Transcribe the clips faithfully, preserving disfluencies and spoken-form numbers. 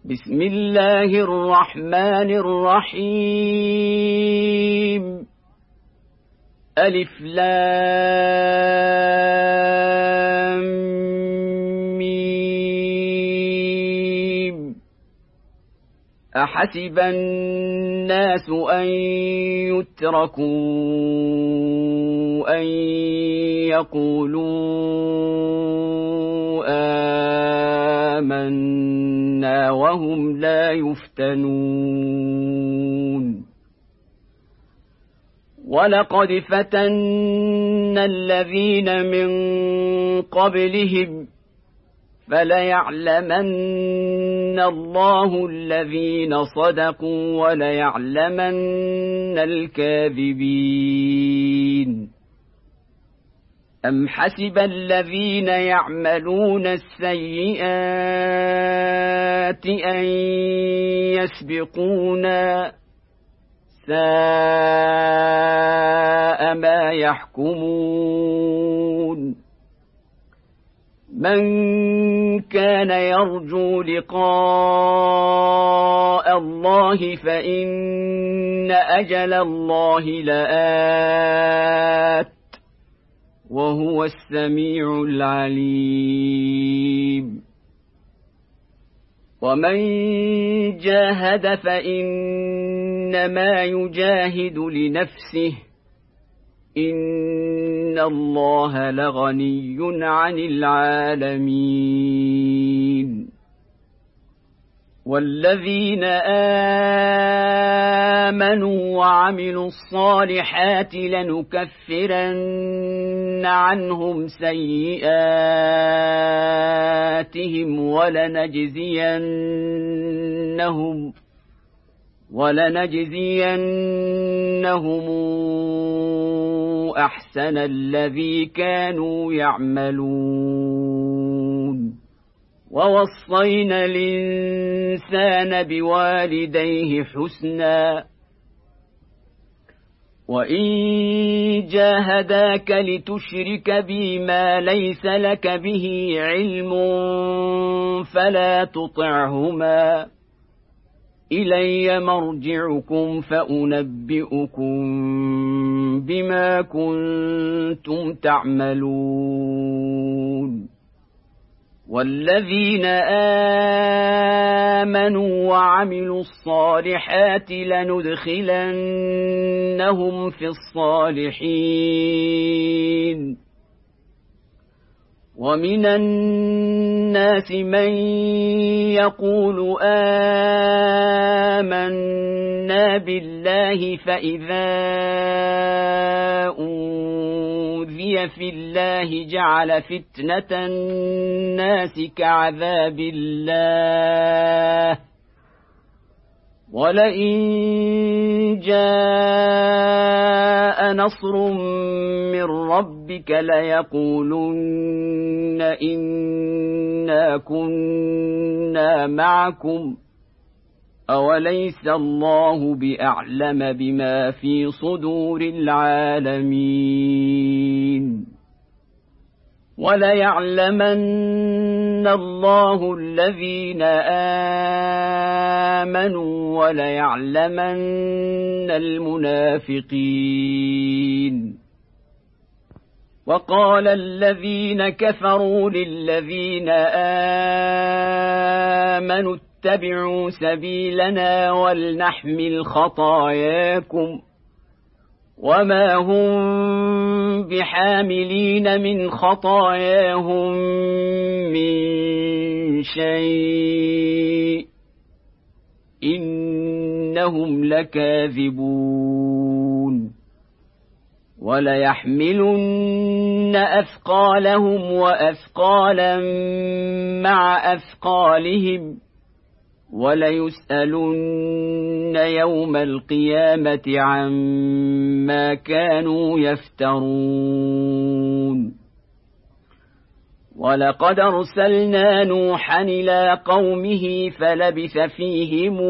بسم الله الرحمن الرحيم ألف لام ميم أحسب الناس أن يتركوا أن يقولوا آمنا وهم لا يفتنون ولقد فتنا الذين من قبلهم فليعلمن الله الذين صدقوا وليعلمن الكاذبين أم حسب الذين يعملون السيئات أن يسبقونا ساء ما يحكمون من كان يرجو لقاء الله فإن أجل الله لآت وهو السميع العليم ومن جاهد فإنما يجاهد لنفسه إن الله لغني عن العالمين والذين آمنوا وعملوا الصالحات لنكفرن عنهم سيئاتهم ولنجزينهم ولنجزينهم أحسن الذي كانوا يعملون ووصينا الإنسان بوالديه حسنا وإن جاهداك لتشرك بي ما ليس لك به علم فلا تطعهما إلي مرجعكم فأنبئكم بما كنتم تعملون والذين آمنوا وعملوا الصالحات لندخلنهم في الصالحين ومن الناس من يقول آمنا بالله فإذا أوذي في الله جعل فتنة الناس كعذاب الله ولئن جاء نصر من ربك ليقولن إنا كنا معكم أوليس الله بأعلم بما في صدور العالمين وليعلمن الله الذين آمنوا وليعلمن المنافقين وقال الذين كفروا للذين آمنوا اتبعوا سبيلنا ولنحمل خطاياكم وما هم بحاملين من خطاياهم من شيء إنهم لكاذبون وليحملن أثقالهم وأثقالا مع أثقالهم وليسألن يوم القيامة عما كانوا يفترون ولقد أرسلنا نوحا إلى قومه فلبث فيهم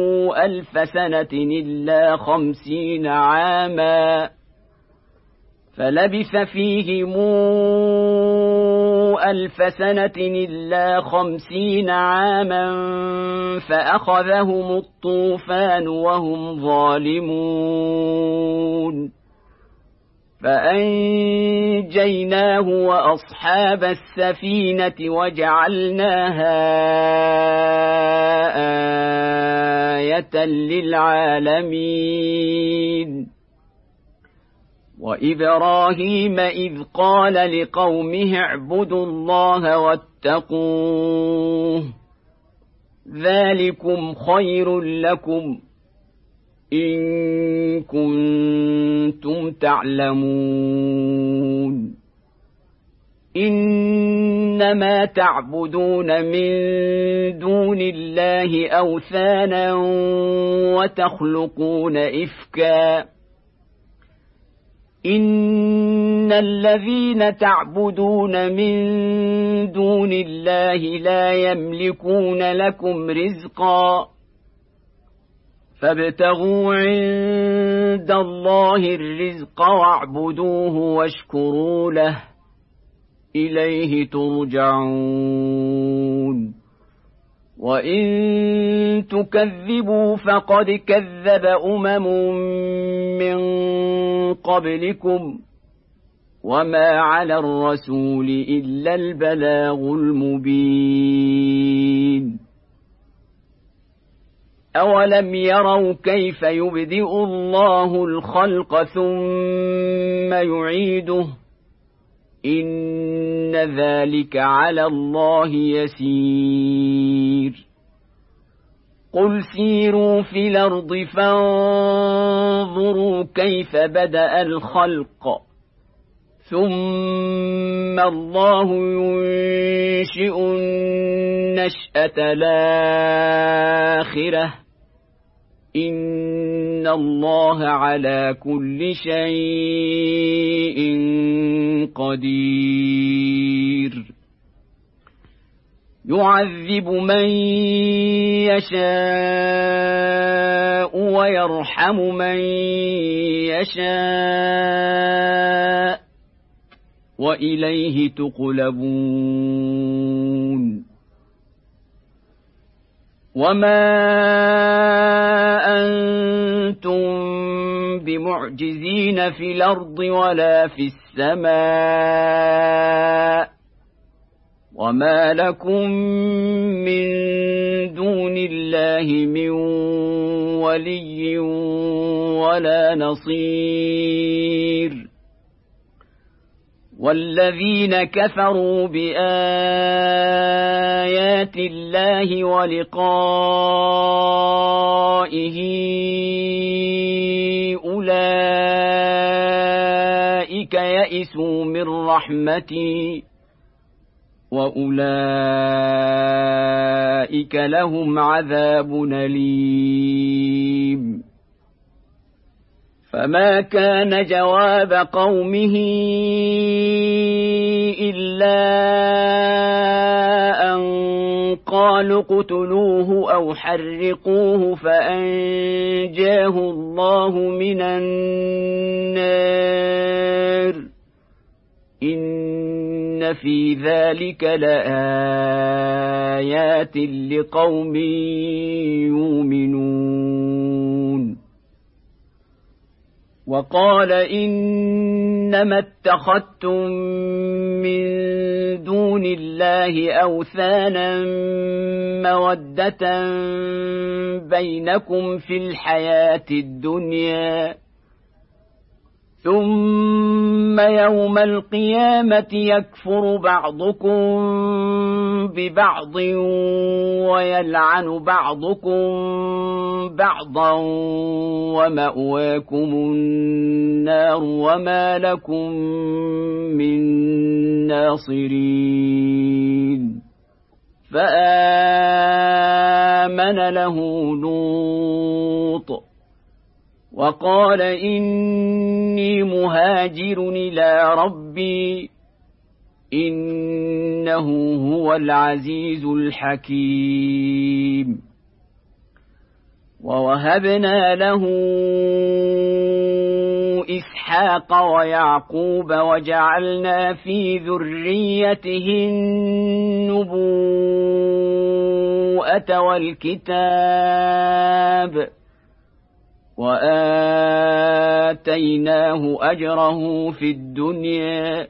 ألف سنة إلا خمسين عاما فلبث فيهم ألف سنة إلا خمسين عاما فأخذهم الطوفان وهم ظالمون فأنجيناه وأصحاب السفينة وجعلناها آية للعالمين وإبراهيم إذ قال لقومه اعبدوا الله واتقوه ذلكم خير لكم إن كنتم تعلمون إنما تعبدون من دون الله أوثانا وتخلقون إفكا إن الذين تعبدون من دون الله لا يملكون لكم رزقا فابتغوا عند الله الرزق واعبدوه واشكروا له إليه ترجعون وإن تكذبوا فقد كذب أمم من قبلكم وما على الرسول إلا البلاغ المبين أولم يروا كيف يبدئ الله الخلق ثم يعيده إن ذلك على الله يسير قل سيروا في الأرض فانظروا كيف بدأ الخلق ثم الله ينشئ النشأة الآخرة إن الله على كل شيء قدير يعذب من يشاء ويرحم من يشاء وإليه تقلبون وما أنتم بمعجزين في الأرض ولا في السماء وما لكم من دون الله من ولي ولا نصير والذين كفروا بآيات الله ولقائه أولئك يئسوا من رحمتي وأولئك لهم عذاب أليم فما كان جواب قومه إلا أن قالوا اقتلوه أو حرقوه فأنجاه الله من النار إن في ذلك لآيات لقوم يؤمنون وقال إنما اتخذتم من دون الله أوثانا مودة بينكم في الحياة الدنيا ثم يوم القيامة يكفر بعضكم ببعض ويلعن بعضكم بعضا ومأواكم النار وما لكم من ناصرين فآمن له لوط وقال إني مهاجر إلى ربي إنه هو العزيز الحكيم ووهبنا له إسحاق ويعقوب وجعلنا في ذريته النبوءة والكتاب وآتيناه أجره في الدنيا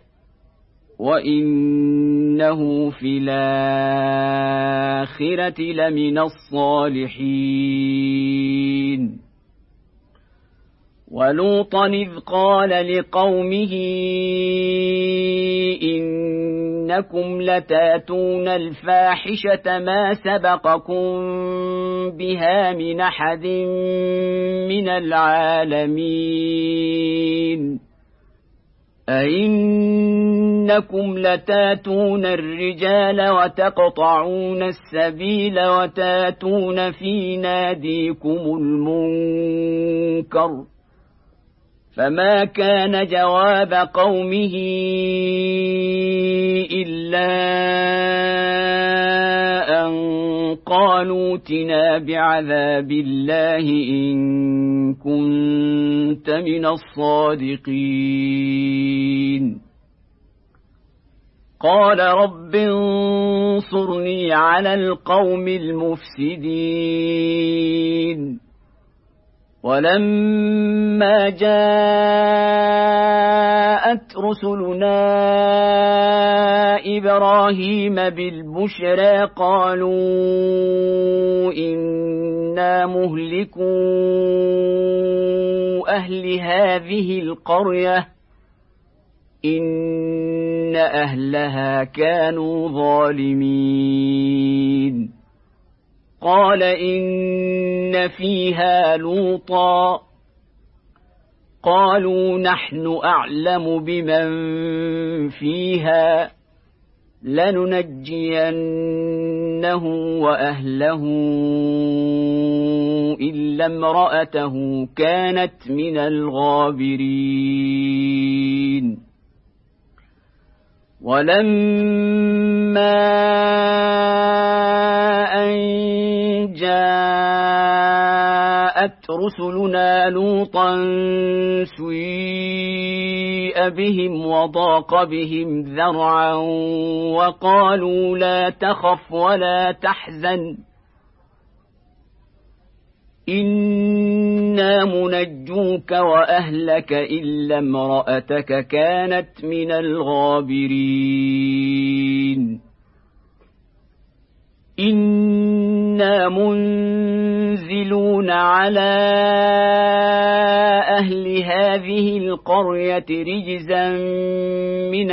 وإنه في الآخرة لمن الصالحين ولوطا إذ قال لقومه إنكم لتاتون الفاحشة ما سبقكم بها من أحد من العالمين أئنكم لتاتون الرجال وتقطعون السبيل وتاتون في ناديكم المنكر فما كان جواب قومه إلا أن قالوا ائتنا بعذاب الله إن كنت من الصادقين قال رب انصرني على القوم المفسدين ولما جاءت رسلنا إبراهيم بالبشرى قالوا إنا مهلكو أهل هذه القرية إن أهلها كانوا ظالمين قال إن فيها لوطا قالوا نحن أعلم بمن فيها لننجينه وأهله إلا امرأته كانت من الغابرين ولما أن جاءت رسلنا لوطا سيء بهم وضاق بهم ذرعا وقالوا لا تخف ولا تحزن إنا منجوك وأهلك إلا امرأتك كانت من الغابرين إنا منزلون على أهل هذه القرية رجزا من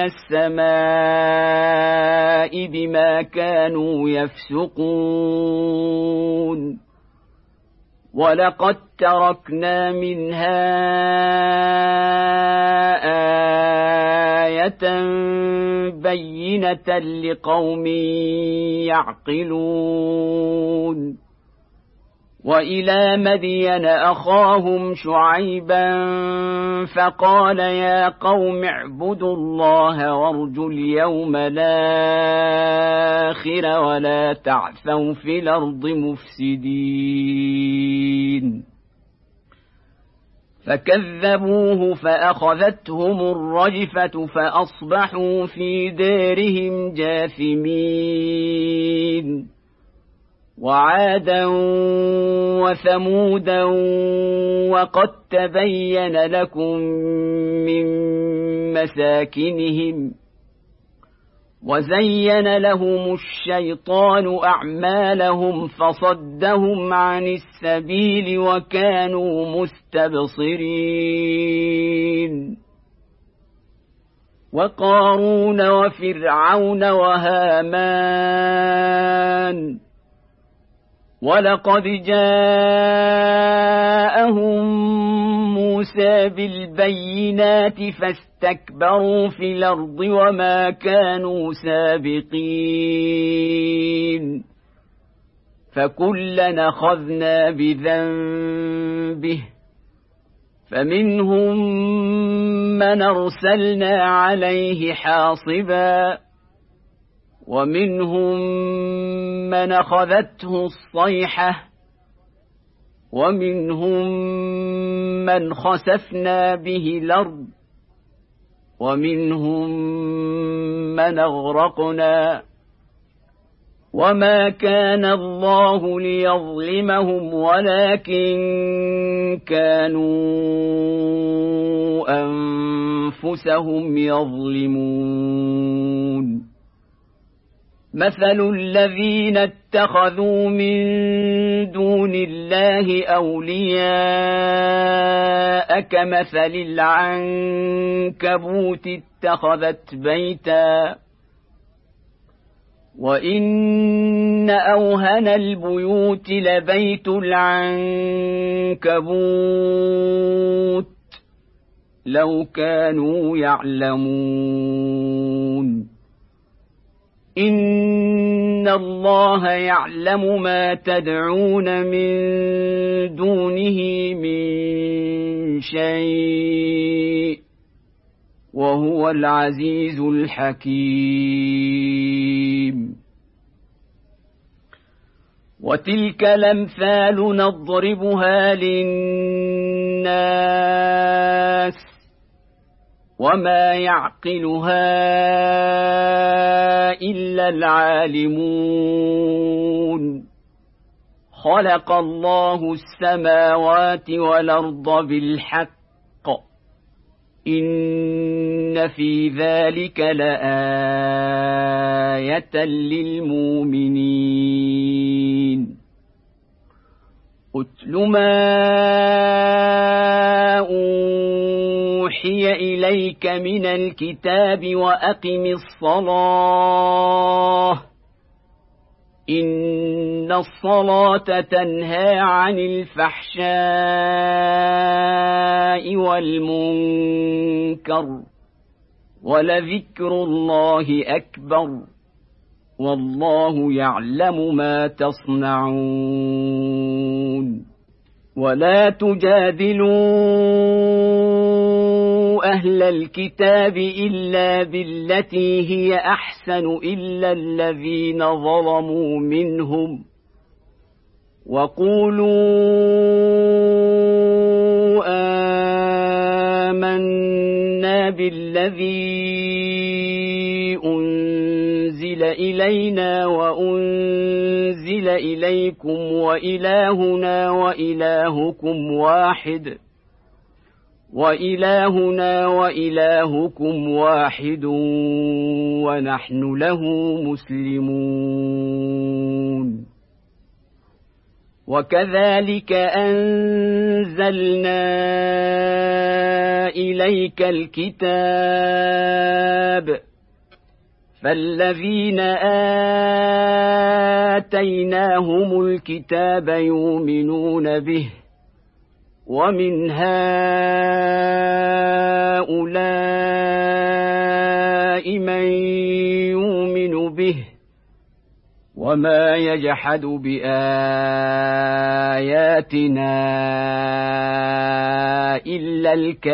السماء بما كانوا يفسقون ولقد تركنا منها آية بينة لقوم يعقلون وإلى مدين أخاهم شعيبا فقال يا قوم اعبدوا الله وارجوا اليوم الآخر ولا تعثوا في الأرض مفسدين فكذبوه فأخذتهم الرجفة فأصبحوا في دارهم جاثمين وعادا وثمودا وقد تبين لكم من مساكنهم وزين لهم الشيطان أعمالهم فصدهم عن السبيل وكانوا مستبصرين وقارون وفرعون وهامان ولقد جاءهم موسى بالبينات فاستكبروا في الأرض وما كانوا سابقين فكلنا أخذنا بذنبه فمنهم من أرسلنا عليه حاصبا ومنهم من أخذته الصيحة ومنهم من خسفنا به الأرض ومنهم من أغرقنا وما كان الله ليظلمهم ولكن كانوا أنفسهم يظلمون مثل الذين اتخذوا من دون الله أولياء كمثل العنكبوت اتخذت بيتا وإن أوهن البيوت لبيت العنكبوت لو كانوا يعلمون إن الله يعلم ما تدعون من دونه من شيء وهو العزيز الحكيم وتلك الأمثال نضربها للناس وما يعقلها إلا العالمون خلق الله السماوات والأرض بالحق إن في ذلك لآية للمؤمنين أتل ما أوحي إليك من الكتاب وأقم الصلاة إن الصلاة تنهى عن الفحشاء والمنكر ولذكر الله أكبر والله يعلم ما تصنعون ولا تجادلوا أهل الكتاب إلا بالتي هي أحسن إلا الذين ظلموا منهم وقولوا آمنا بالذي أنزل إلينا وأنزل إليكم وإلهنا وإلهكم واحد وإلهنا وإلهكم واحد ونحن له مسلمون وكذلك أنزلنا إليك الكتاب فالذين آتيناهم الكتاب يؤمنون به ومن هؤلاء من يؤمن به وما يجحد بآياتنا إلا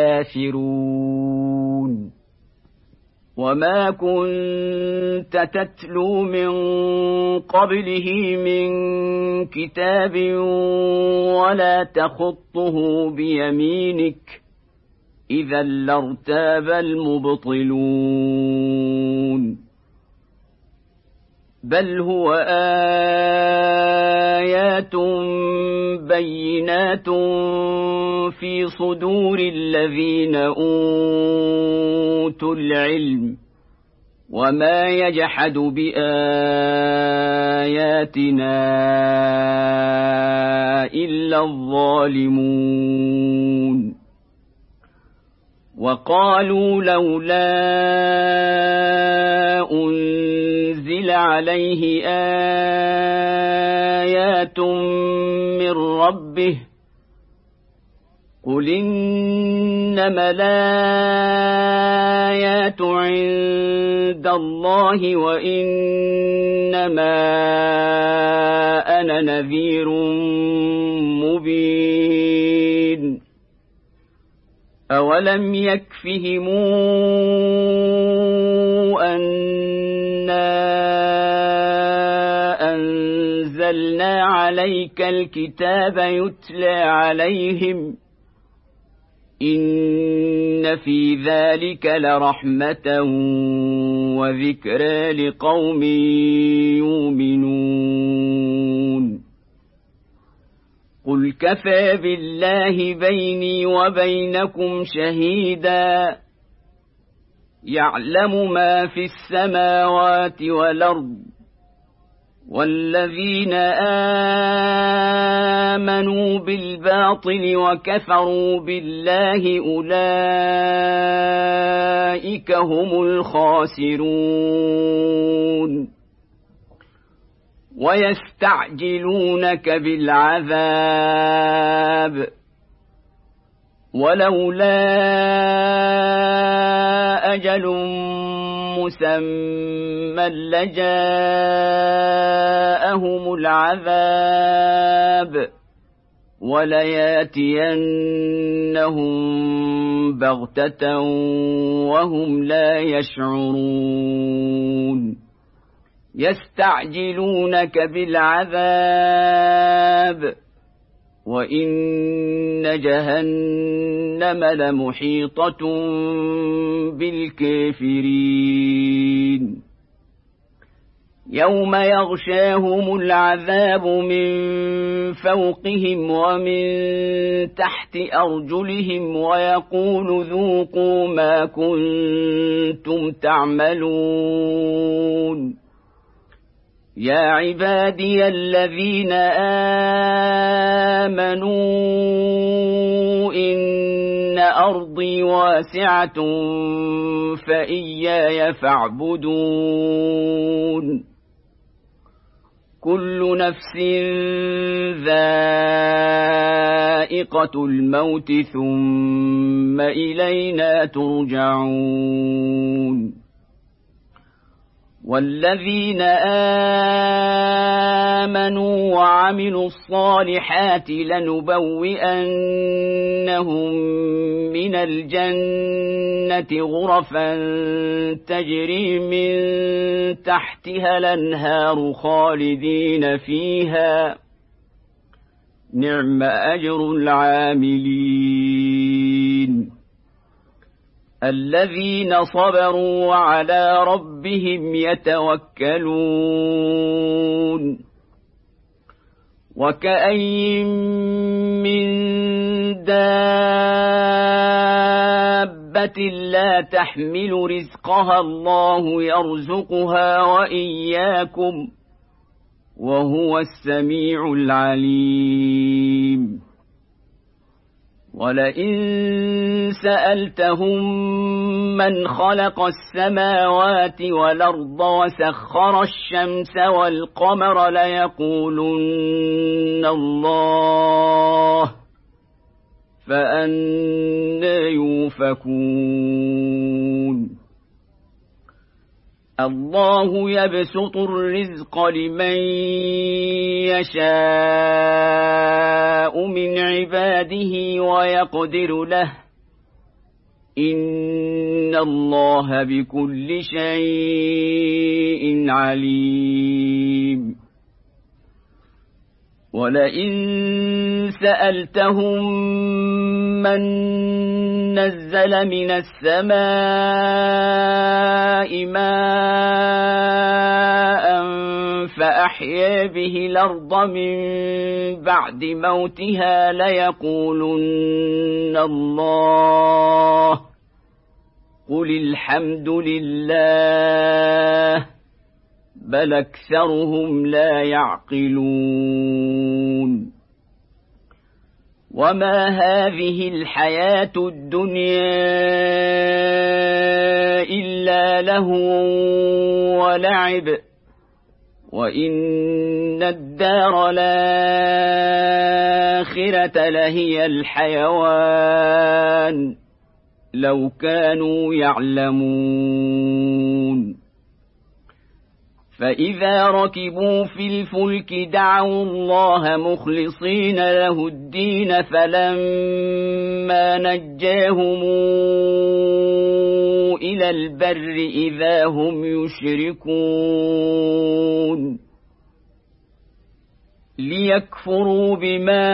الكافرون وما كنت تتلو من قبله من كتاب ولا تخطه بيمينك إذا لارتاب المبطلون بل هو آيات بينات في صدور الذين أوتوا العلم وما يجحد بآياتنا إلا الظالمون وقالوا لولا أنزل عليه آيات من ربه قل إنما الآيات عند الله وإنما أنا نذير مبين أولم يكفهم أنا أنزلنا أنزلنا عليك الكتاب يتلى عليهم إن في ذلك لرحمة وذكرى لقوم يؤمنون قل كفى بالله بيني وبينكم شهيدا يعلم ما في السماوات والأرض والذين آمنوا بالباطل وكفروا بالله أولئك هم الخاسرون ويستعجلونك بالعذاب ولولا أجل مسمى لجاءهم العذاب ولياتينهم بغتة وهم لا يشعرون يستعجلونك بالعذاب وإن جهنم لمحيطة بالكافرين يوم يغشاهم العذاب من فوقهم ومن تحت أرجلهم ويقول ذوقوا ما كنتم تعملون يا عبادي الذين آمنوا إن أرضي واسعة فإياي فاعبدون كل نفس ذائقة الموت ثم إلينا ترجعون والذين آمنوا وعملوا الصالحات لنبوئنهم من الجنة غرفا تجري من تحتها الأنهار خالدين فيها نعم أجر العاملين الذين صبروا وعلى ربهم يتوكلون وكأين من دابة لا تحمل رزقها الله يرزقها وإياكم وهو السميع العليم ولئن سألتهم من خلق السماوات والأرض وسخر الشمس والقمر ليقولن الله فأنى يؤفكون الله يبسط الرزق لمن يشاء من عباده ويقدر له إن الله بكل شيء عليم ولئن سألتهم من نزل من السماء ماء فأحيا به الأرض من بعد موتها ليقولن الله قل الحمد لله بل أكثرهم لا يعقلون وما هذه الحياة الدنيا إلا لهو ولعب وإن الدار الآخرة لهي الحيوان لو كانوا يعلمون فإذا ركبوا في الفلك دعوا الله مخلصين له الدين فلما نجاهم إلى البر إذا هم يشركون ليكفروا بما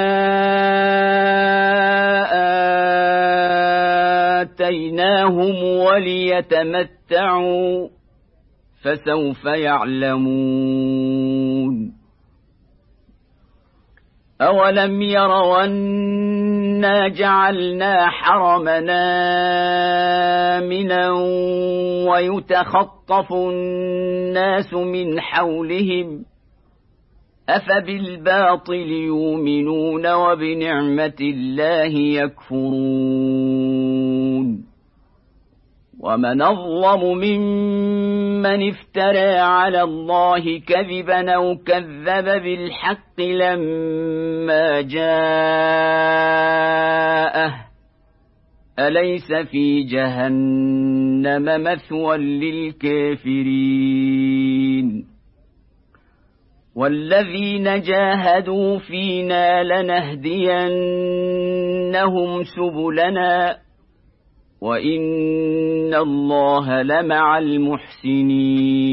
آتيناهم وليتمتعوا فسوف يعلمون أولم يروا أنا جعلنا حرمنا آمنا ويتخطف الناس من حولهم أفبالباطل يؤمنون وبنعمة الله يكفرون ومن أظلم ممن افترى على الله كذبا أو كذب بالحق لما جاءه أليس في جهنم مثوى للكافرين والذين جاهدوا فينا لنهدينهم سبلنا وإن الله لمع المحسنين